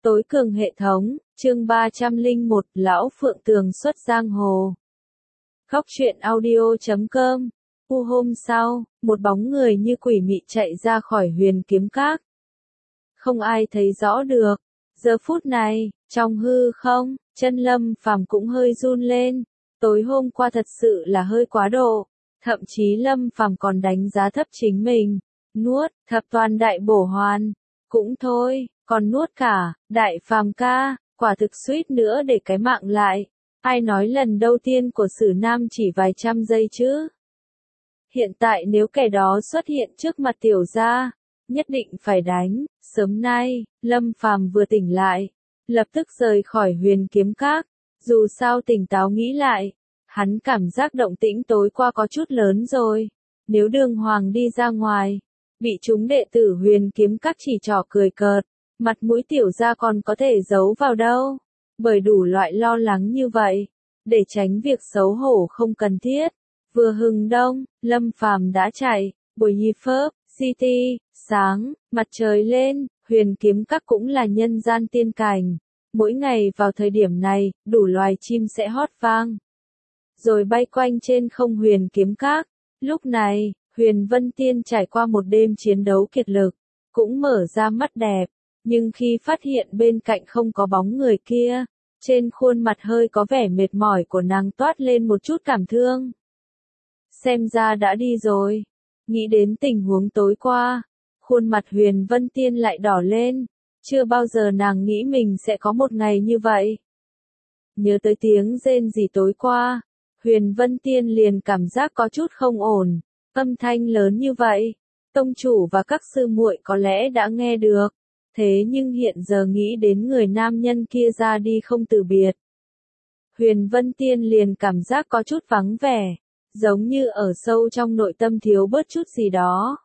Tối cường hệ thống, chương 301, Lão Phượng Tường xuất giang hồ. Khóc chuyện audio.com. Hôm sau, một bóng người như quỷ mị chạy ra khỏi Huyền Kiếm Các. Không ai thấy rõ được. Giờ phút này, trong hư không, chân Lâm Phàm cũng hơi run lên. Tối hôm qua thật sự là hơi quá độ. Thậm chí Lâm Phàm còn đánh giá thấp chính mình. Nuốt, thập toàn đại bổ hoàn. Cũng thôi, còn nuốt cả, đại phàm ca, quả thực suýt nữa để cái mạng lại. Ai nói lần đầu tiên của Sử Nam chỉ vài trăm giây chứ? Hiện tại nếu kẻ đó xuất hiện trước mặt tiểu gia, nhất định phải đánh. Sớm nay, Lâm Phàm vừa tỉnh lại, lập tức rời khỏi Huyền Kiếm Các. Dù sao tỉnh táo nghĩ lại, hắn cảm giác động tĩnh tối qua có chút lớn rồi. Nếu Đường Hoàng đi ra ngoài, bị chúng đệ tử Huyền Kiếm Các chỉ trỏ cười cợt, mặt mũi tiểu gia còn có thể giấu vào đâu. Bởi đủ loại lo lắng như vậy, để tránh việc xấu hổ không cần thiết. Vừa hừng đông, Lâm Phàm đã chạy, buổi nhi phớp, city, sáng, mặt trời lên, Huyền Kiếm Các cũng là nhân gian tiên cảnh. Mỗi ngày vào thời điểm này, đủ loài chim sẽ hót vang, rồi bay quanh trên không Huyền Kiếm Các. Lúc này, Huyền Vân Tiên trải qua một đêm chiến đấu kiệt lực, cũng mở ra mắt đẹp, nhưng khi phát hiện bên cạnh không có bóng người kia, trên khuôn mặt hơi có vẻ mệt mỏi của nàng toát lên một chút cảm thương. Xem ra đã đi rồi. Nghĩ đến tình huống tối qua, khuôn mặt Huyền Vân Tiên lại đỏ lên, chưa bao giờ nàng nghĩ mình sẽ có một ngày như vậy. Nhớ tới tiếng rên rỉ tối qua, Huyền Vân Tiên liền cảm giác có chút không ổn. Âm thanh lớn như vậy, tông chủ và các sư muội có lẽ đã nghe được, thế nhưng hiện giờ nghĩ đến người nam nhân kia ra đi không từ biệt, Huyền Vân Tiên liền cảm giác có chút vắng vẻ, giống như ở sâu trong nội tâm thiếu bớt chút gì đó.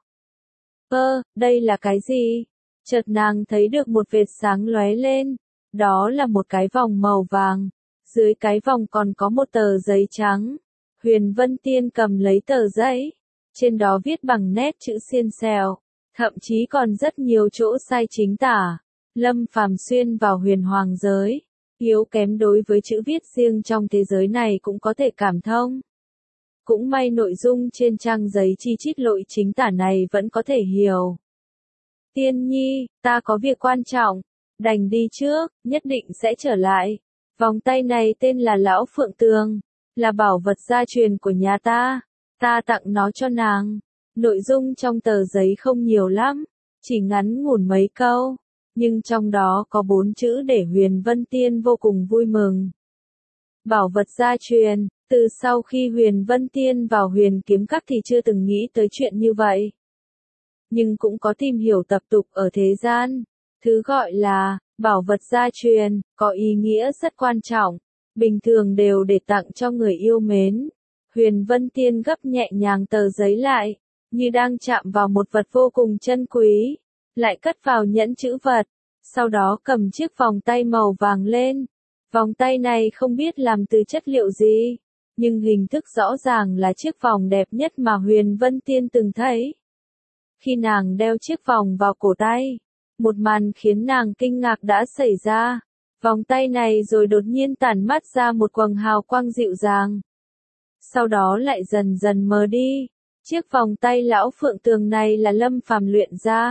Đây là cái gì? Chợt nàng thấy được một vệt sáng lóe lên, đó là một cái vòng màu vàng, dưới cái vòng còn có một tờ giấy trắng. Huyền Vân Tiên cầm lấy tờ giấy, trên đó viết bằng nét chữ xiên xèo, thậm chí còn rất nhiều chỗ sai chính tả. Lâm Phàm xuyên vào huyền hoàng giới, yếu kém đối với chữ viết riêng trong thế giới này cũng có thể cảm thông. Cũng may nội dung trên trang giấy chi chít lỗi chính tả này vẫn có thể hiểu. Tiên nhi, ta có việc quan trọng, đành đi trước, nhất định sẽ trở lại. Vòng tay này tên là Lão Phượng Tường, là bảo vật gia truyền của nhà ta tặng nó cho nàng. Nội dung trong tờ giấy không nhiều lắm, chỉ ngắn ngủn mấy câu, nhưng trong đó có 4 chữ để Huyền Vân Tiên vô cùng vui mừng. Bảo vật gia truyền, từ sau khi Huyền Vân Tiên vào Huyền Kiếm Các thì chưa từng nghĩ tới chuyện như vậy. Nhưng cũng có tìm hiểu tập tục ở thế gian, thứ gọi là bảo vật gia truyền, có ý nghĩa rất quan trọng, bình thường đều để tặng cho người yêu mến. Huyền Vân Tiên gấp nhẹ nhàng tờ giấy lại, như đang chạm vào một vật vô cùng chân quý, lại cất vào nhẫn chữ vật, sau đó cầm chiếc vòng tay màu vàng lên. Vòng tay này không biết làm từ chất liệu gì, nhưng hình thức rõ ràng là chiếc vòng đẹp nhất mà Huyền Vân Tiên từng thấy. Khi nàng đeo chiếc vòng vào cổ tay, một màn khiến nàng kinh ngạc đã xảy ra. Vòng tay này rồi đột nhiên tản mát ra một quầng hào quang dịu dàng, sau đó lại dần dần mờ đi. Chiếc vòng tay Lão Phượng Tường này là Lâm Phàm luyện ra.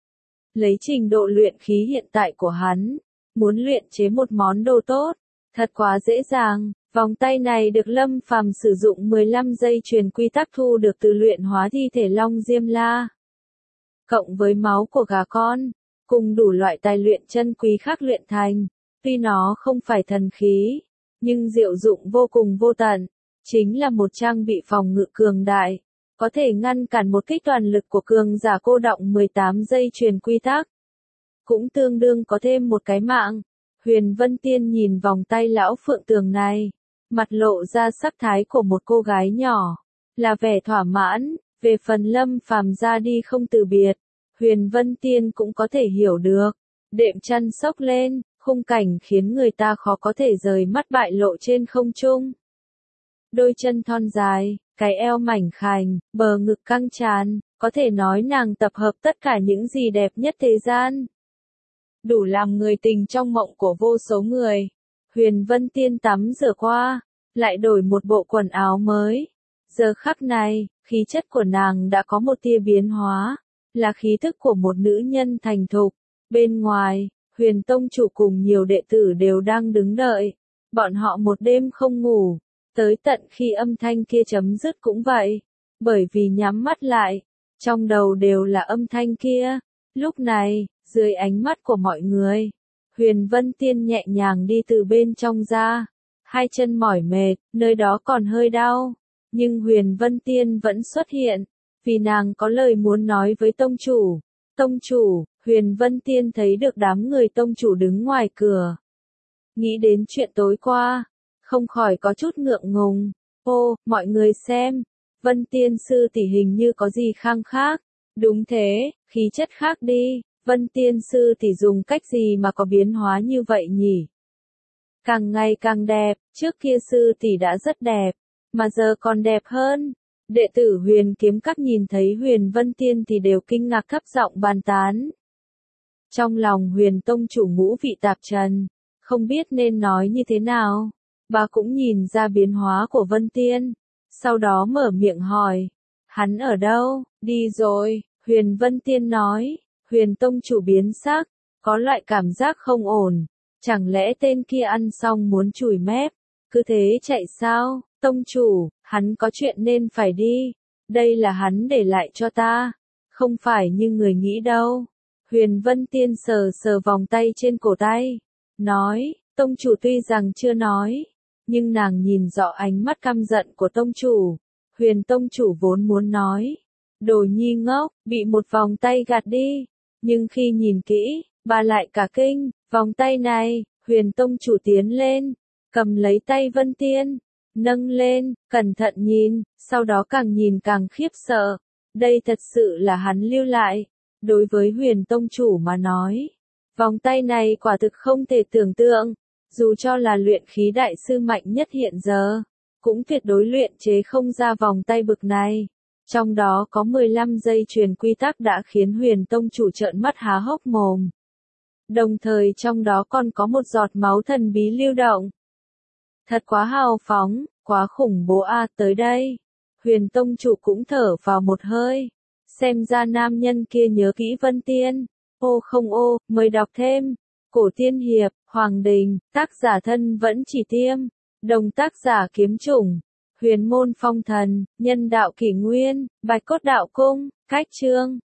Lấy trình độ luyện khí hiện tại của hắn, muốn luyện chế một món đồ tốt, thật quá dễ dàng. Vòng tay này được Lâm Phàm sử dụng 15 giây truyền quy tắc thu được từ luyện hóa thi thể Long Diêm La, cộng với máu của gà con, cùng đủ loại tài luyện chân quý khác luyện thành. Tuy nó không phải thần khí, nhưng diệu dụng vô cùng vô tận, chính là một trang bị phòng ngự cường đại, có thể ngăn cản một kích toàn lực của cường giả cô đọng 18 giây truyền quy tắc. Cũng tương đương có thêm một cái mạng. Huyền Vân Tiên nhìn vòng tay Lão Phượng Tường này, mặt lộ ra sắc thái của một cô gái nhỏ, là vẻ thỏa mãn. Về phần Lâm Phàm ra đi không từ biệt, Huyền Vân Tiên cũng có thể hiểu được. Đệm chăn xốc lên, khung cảnh khiến người ta khó có thể rời mắt bại lộ trên không trung. Đôi chân thon dài, cái eo mảnh khảnh, bờ ngực căng tràn, có thể nói nàng tập hợp tất cả những gì đẹp nhất thế gian. đủ làm người tình trong mộng của vô số người. Huyền Vân Tiên tắm rửa qua, lại đổi một bộ quần áo mới. Giờ khắc này, khí chất của nàng đã có một tia biến hóa, là khí thức của một nữ nhân thành thục. Bên ngoài, Huyền Tông chủ cùng nhiều đệ tử đều đang đứng đợi. Bọn họ một đêm không ngủ, tới tận khi âm thanh kia chấm dứt cũng vậy. Bởi vì nhắm mắt lại, trong đầu đều là âm thanh kia. Lúc này, dưới ánh mắt của mọi người, Huyền Vân Tiên nhẹ nhàng đi từ bên trong ra. Hai chân mỏi mệt, nơi đó còn hơi đau. Nhưng Huyền Vân Tiên vẫn xuất hiện, vì nàng có lời muốn nói với tông chủ. Tông chủ, Huyền Vân Tiên thấy được đám người tông chủ đứng ngoài cửa. Nghĩ đến chuyện tối qua, không khỏi có chút ngượng ngùng. Ô, mọi người xem, Vân Tiên sư tỷ hình như có gì khang khác. Đúng thế, khí chất khác đi, Vân Tiên sư tỷ dùng cách gì mà có biến hóa như vậy nhỉ? Càng ngày càng đẹp, trước kia sư tỷ đã rất đẹp, mà giờ còn đẹp hơn. Đệ tử Huyền Kiếm Các nhìn thấy Huyền Vân Tiên thì đều kinh ngạc thấp giọng bàn tán. Trong lòng Huyền Tông chủ ngũ vị tạp trần, không biết nên nói như thế nào. Bà cũng nhìn ra biến hóa của Vân Tiên, sau đó mở miệng hỏi, hắn ở đâu? Đi rồi, Huyền Vân Tiên nói. Huyền Tông chủ biến sắc, có loại cảm giác không ổn. Chẳng lẽ tên kia ăn xong muốn chùi mép, cứ thế chạy sao? Tông chủ, hắn có chuyện nên phải đi. Đây là hắn để lại cho ta, không phải như người nghĩ đâu. Huyền Vân Tiên sờ sờ vòng tay trên cổ tay, nói, tông chủ tuy rằng chưa nói, nhưng nàng nhìn rõ ánh mắt căm giận của tông chủ. Huyền tông chủ vốn muốn nói, đồ nhi ngốc, bị một vòng tay gạt đi. Nhưng khi nhìn kỹ, bà lại cả kinh, vòng tay này, Huyền tông chủ tiến lên, cầm lấy tay Vân Tiên, nâng lên, cẩn thận nhìn, sau đó càng nhìn càng khiếp sợ. Đây thật sự là hắn lưu lại. Đối với Huyền tông chủ mà nói, vòng tay này quả thực không thể tưởng tượng. Dù cho là luyện khí đại sư mạnh nhất hiện giờ, cũng tuyệt đối luyện chế không ra vòng tay bực này. Trong đó có 15 dây chuyền quy tắc đã khiến Huyền tông chủ trợn mắt há hốc mồm. Đồng thời trong đó còn có một giọt máu thần bí lưu động. Thật quá hào phóng, quá khủng bố a, tới đây. Huyền tông chủ cũng thở vào một hơi. Xem ra nam nhân kia nhớ kỹ Vân Tiên. Ô không ô, mời đọc thêm. Cổ tiên hiệp, Hoàng Đình, tác giả thân vẫn chỉ tiêm. Đồng tác giả kiếm chủng. Huyền môn phong thần, nhân đạo kỷ nguyên, bạch cốt đạo cung, cách chương.